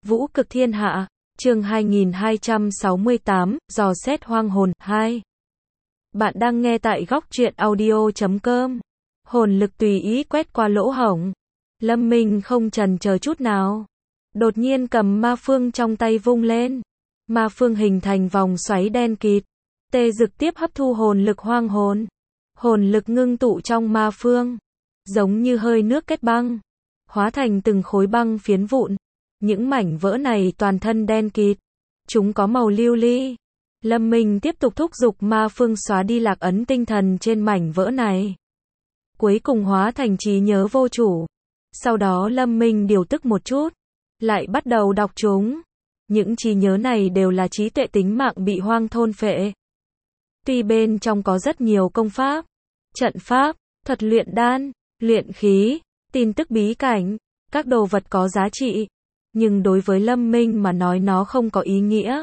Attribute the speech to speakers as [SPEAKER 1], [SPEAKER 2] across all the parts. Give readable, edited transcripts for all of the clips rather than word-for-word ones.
[SPEAKER 1] Vũ cực thiên hạ, chương 2268, dò xét hoang hồn, 2. Bạn đang nghe tại góc truyện audio.com. Hồn lực tùy ý quét qua lỗ hổng. Lâm Minh không chần chờ chút nào. Đột nhiên cầm ma phương trong tay vung lên. Ma phương hình thành vòng xoáy đen kịt. Tê Dực tiếp hấp thu hồn lực hoang hồn. Hồn lực ngưng tụ trong ma phương. Giống như hơi nước kết băng. Hóa thành từng khối băng phiến vụn. Những mảnh vỡ này toàn thân đen kịt. Chúng có màu lưu ly. Lâm Minh tiếp tục thúc giục ma phương xóa đi lạc ấn tinh thần trên mảnh vỡ này. Cuối cùng hóa thành trí nhớ vô chủ. Sau đó Lâm Minh điều tức một chút. Lại bắt đầu đọc chúng. Những trí nhớ này đều là trí tuệ tính mạng bị hoang thôn phệ. Tuy bên trong có rất nhiều công pháp, trận pháp, thuật luyện đan, luyện khí, tin tức bí cảnh, các đồ vật có giá trị. Nhưng đối với Lâm Minh mà nói nó không có ý nghĩa.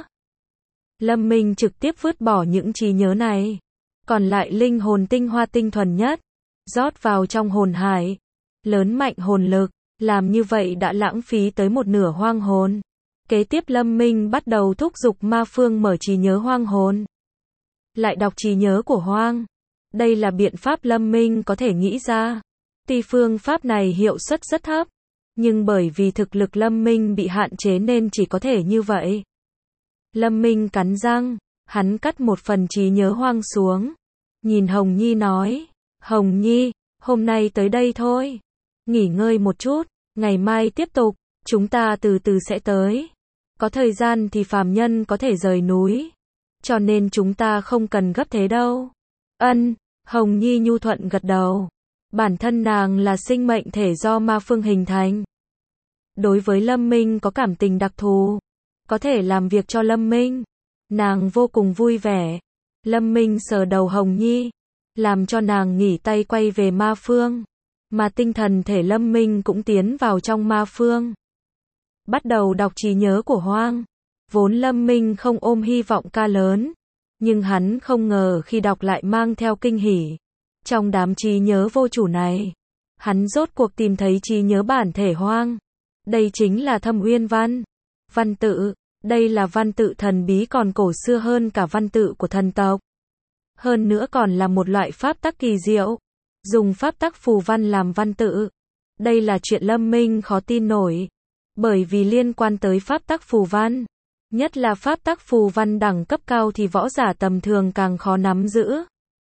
[SPEAKER 1] Lâm Minh trực tiếp vứt bỏ những trí nhớ này. Còn lại linh hồn tinh hoa tinh thuần nhất. Rót vào trong hồn hải. Lớn mạnh hồn lực. Làm như vậy đã lãng phí tới một nửa hoang hồn. Kế tiếp Lâm Minh bắt đầu thúc giục ma phương mở trí nhớ hoang hồn. Lại đọc trí nhớ của hoang. Đây là biện pháp Lâm Minh có thể nghĩ ra. Tuy phương pháp này hiệu suất rất thấp. Nhưng bởi vì thực lực Lâm Minh bị hạn chế nên chỉ có thể như vậy. Lâm Minh cắn răng, hắn cắt một phần trí nhớ hoang xuống. Nhìn Hồng Nhi nói, Hồng Nhi, hôm nay tới đây thôi. Nghỉ ngơi một chút, ngày mai tiếp tục, chúng ta từ từ sẽ tới. Có thời gian thì phàm nhân có thể rời núi. Cho nên chúng ta không cần gấp thế đâu. Ân, Hồng Nhi nhu thuận gật đầu. Bản thân nàng là sinh mệnh thể do ma phương hình thành. Đối với Lâm Minh có cảm tình đặc thù. Có thể làm việc cho Lâm Minh. Nàng vô cùng vui vẻ. Lâm Minh sờ đầu Hồng Nhi. Làm cho nàng nghỉ tay quay về ma phương. Mà tinh thần thể Lâm Minh cũng tiến vào trong ma phương. Bắt đầu đọc trí nhớ của hoang. Vốn Lâm Minh không ôm hy vọng ca lớn. Nhưng hắn không ngờ khi đọc lại mang theo kinh hỉ. Trong đám trí nhớ vô chủ này. Hắn rốt cuộc tìm thấy trí nhớ bản thể hoang. Đây chính là Thâm Uyên Văn. Văn tự, đây là văn tự thần bí còn cổ xưa hơn cả văn tự của thần tộc. Hơn nữa còn là một loại pháp tắc kỳ diệu. Dùng pháp tắc phù văn làm văn tự. Đây là chuyện Lâm Minh khó tin nổi. Bởi vì liên quan tới pháp tắc phù văn. Nhất là pháp tắc phù văn đẳng cấp cao thì võ giả tầm thường càng khó nắm giữ.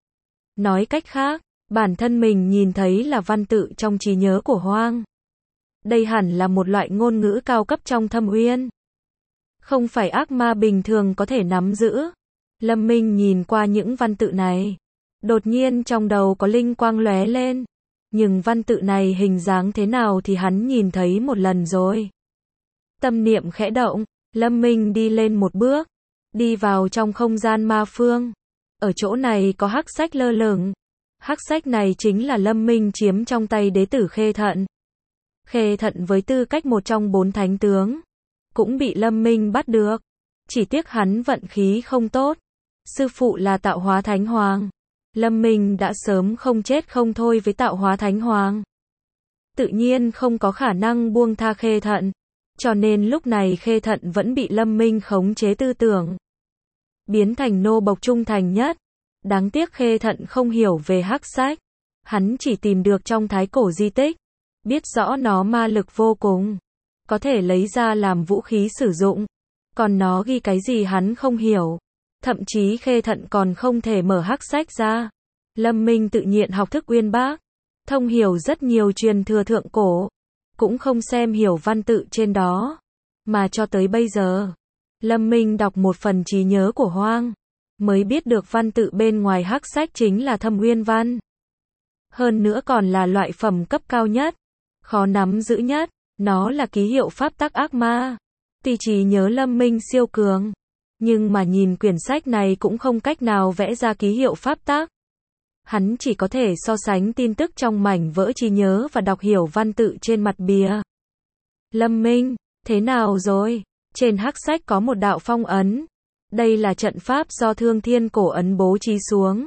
[SPEAKER 1] Nói cách khác, bản thân mình nhìn thấy là văn tự trong trí nhớ của hoang. Đây hẳn là một loại ngôn ngữ cao cấp trong Thâm Uyên. Không phải ác ma bình thường có thể nắm giữ. Lâm Minh nhìn qua những văn tự này. Đột nhiên trong đầu có linh quang lóe lên. Nhưng văn tự này hình dáng thế nào thì hắn nhìn thấy một lần rồi. Tâm niệm khẽ động, Lâm Minh đi lên một bước. Đi vào trong không gian ma phương. Ở chỗ này có hắc sách lơ lửng. Hắc sách này chính là Lâm Minh chiếm trong tay đế tử Khê Thận. Khê Thận với tư cách một trong 4 thánh tướng. Cũng bị Lâm Minh bắt được. Chỉ tiếc hắn vận khí không tốt. Sư phụ là Tạo Hóa Thánh Hoàng. Lâm Minh đã sớm không chết không thôi với Tạo Hóa Thánh Hoàng. Tự nhiên không có khả năng buông tha Khê Thận. Cho nên lúc này Khê Thận vẫn bị Lâm Minh khống chế tư tưởng. Biến thành nô bộc trung thành nhất. Đáng tiếc Khê Thận không hiểu về hắc sách. Hắn chỉ tìm được trong thái cổ di tích. Biết rõ nó ma lực vô cùng. Có thể lấy ra làm vũ khí sử dụng. Còn nó ghi cái gì hắn không hiểu. Thậm chí Khê Thận còn không thể mở hắc sách ra. Lâm Minh tự nhiên học thức uyên bác. Thông hiểu rất nhiều truyền thừa thượng cổ. Cũng không xem hiểu văn tự trên đó. Mà cho tới bây giờ. Lâm Minh đọc một phần trí nhớ của hoang. Mới biết được văn tự bên ngoài hắc sách chính là Thâm Uyên Văn. Hơn nữa còn là loại phẩm cấp cao nhất. Khó nắm giữ nhất. Nó là ký hiệu pháp tắc ác ma. Tuy trí nhớ Lâm Minh siêu cường. Nhưng mà nhìn quyển sách này cũng không cách nào vẽ ra ký hiệu pháp tắc. Hắn chỉ có thể so sánh tin tức trong mảnh vỡ trí nhớ và đọc hiểu văn tự trên mặt bìa. Lâm Minh, thế nào rồi? Trên hắc sách có một đạo phong ấn. Đây là trận pháp do Thương Thiên Cổ Ấn bố trí xuống.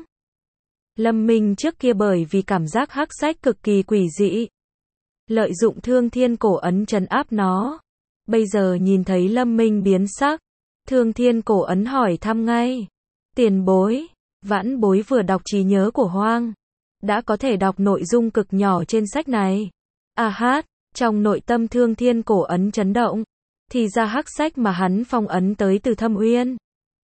[SPEAKER 1] Lâm Minh trước kia bởi vì cảm giác hắc sách cực kỳ quỷ dị. Lợi dụng Thương Thiên Cổ Ấn trấn áp nó. Bây giờ nhìn thấy Lâm Minh biến sắc, Thương Thiên Cổ Ấn hỏi thăm ngay. Tiền bối, vãn bối vừa đọc trí nhớ của Hoang, đã có thể đọc nội dung cực nhỏ trên sách này. À hát, trong nội tâm Thương Thiên Cổ Ấn chấn động, thì ra hắc sách mà hắn phong ấn tới từ Thâm Uyên.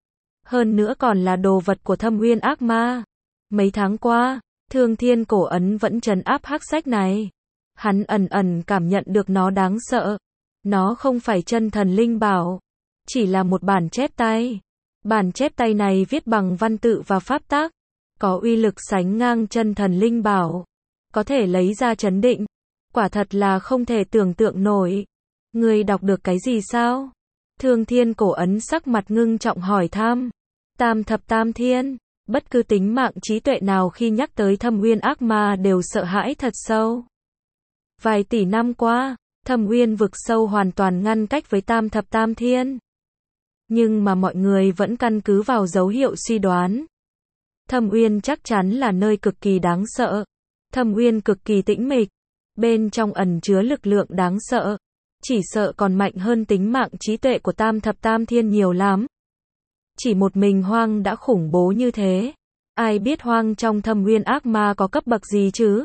[SPEAKER 1] Hơn nữa còn là đồ vật của Thâm Uyên ác ma. Mấy tháng qua, Thương Thiên Cổ Ấn vẫn trấn áp hắc sách này. Hắn ẩn ẩn cảm nhận được nó đáng sợ. Nó không phải chân thần linh bảo, chỉ là một bản chép tay. Bản chép tay này viết bằng văn tự và pháp tắc, có uy lực sánh ngang chân thần linh bảo, có thể lấy ra chấn định. Quả thật là không thể tưởng tượng nổi. Ngươi đọc được cái gì sao? Thương Thiên Cổ Ấn sắc mặt ngưng trọng hỏi thăm. Tam thập tam thiên, bất cứ tính mạng trí tuệ nào khi nhắc tới Thâm Uyên ác ma đều sợ hãi thật sâu. Vài tỷ năm qua, Thâm Uyên vực sâu hoàn toàn ngăn cách với tam thập tam thiên. Nhưng mà mọi người vẫn căn cứ vào dấu hiệu suy đoán. Thâm Uyên chắc chắn là nơi cực kỳ đáng sợ. Thâm Uyên cực kỳ tĩnh mịch, bên trong ẩn chứa lực lượng đáng sợ, chỉ sợ còn mạnh hơn tính mạng trí tuệ của tam thập tam thiên nhiều lắm. Chỉ một mình Hoang đã khủng bố như thế. Ai biết Hoang trong Thâm Uyên ác ma có cấp bậc gì chứ?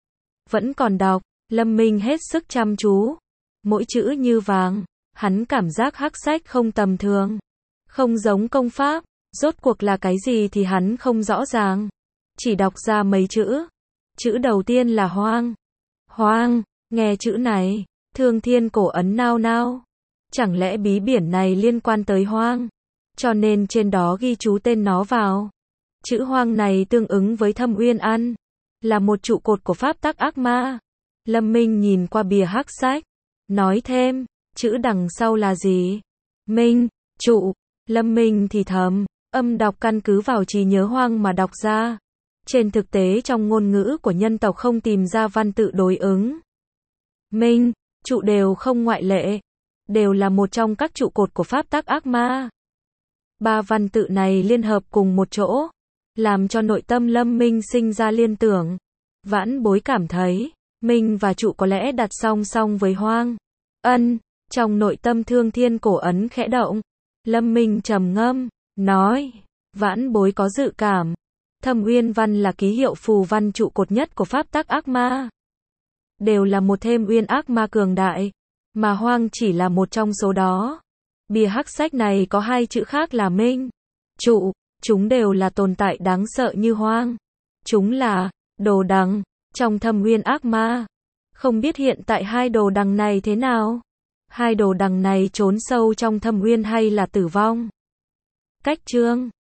[SPEAKER 1] Vẫn còn đọc, Lâm Minh hết sức chăm chú. Mỗi chữ như vàng, hắn cảm giác hắc sách không tầm thường. Không giống công pháp, rốt cuộc là cái gì thì hắn không rõ ràng. Chỉ đọc ra mấy chữ. Chữ đầu tiên là Hoang. Hoang, nghe chữ này, Thương Thiên Cổ Ấn nao nao. Chẳng lẽ bí biển này liên quan tới Hoang? Cho nên trên đó ghi chú tên nó vào. Chữ Hoang này tương ứng với Thâm Uyên Ăn, là một trụ cột của pháp tắc ác ma. Lâm Minh nhìn qua bìa hắc sách, nói thêm, chữ đằng sau là gì? Minh, trụ. Lâm Minh thì thầm, âm đọc căn cứ vào trí nhớ Hoang mà đọc ra. Trên thực tế trong ngôn ngữ của nhân tộc không tìm ra văn tự đối ứng. Minh, trụ đều không ngoại lệ, đều là một trong các trụ cột của pháp tắc ác ma. Ba văn tự này liên hợp cùng một chỗ, làm cho nội tâm Lâm Minh sinh ra liên tưởng. Vãn bối cảm thấy, Minh và trụ có lẽ đặt song song với Hoang. Ân, trong nội tâm Thương Thiên Cổ Ấn khẽ động. Lâm Minh trầm ngâm, nói, vãn bối có dự cảm. Thâm Uyên văn là ký hiệu phù văn trụ cột nhất của pháp tắc ác ma. Đều là một thêm uyên ác ma cường đại, mà Hoang chỉ là một trong số đó. Bìa hắc sách này có hai chữ khác là Minh, trụ, chúng đều là tồn tại đáng sợ như Hoang. Chúng là đồ đằng trong Thâm Uyên ác ma. Không biết hiện tại hai đồ đằng này thế nào? Hai đồ đằng này trốn sâu trong Thâm Uyên hay là tử vong? Cách chương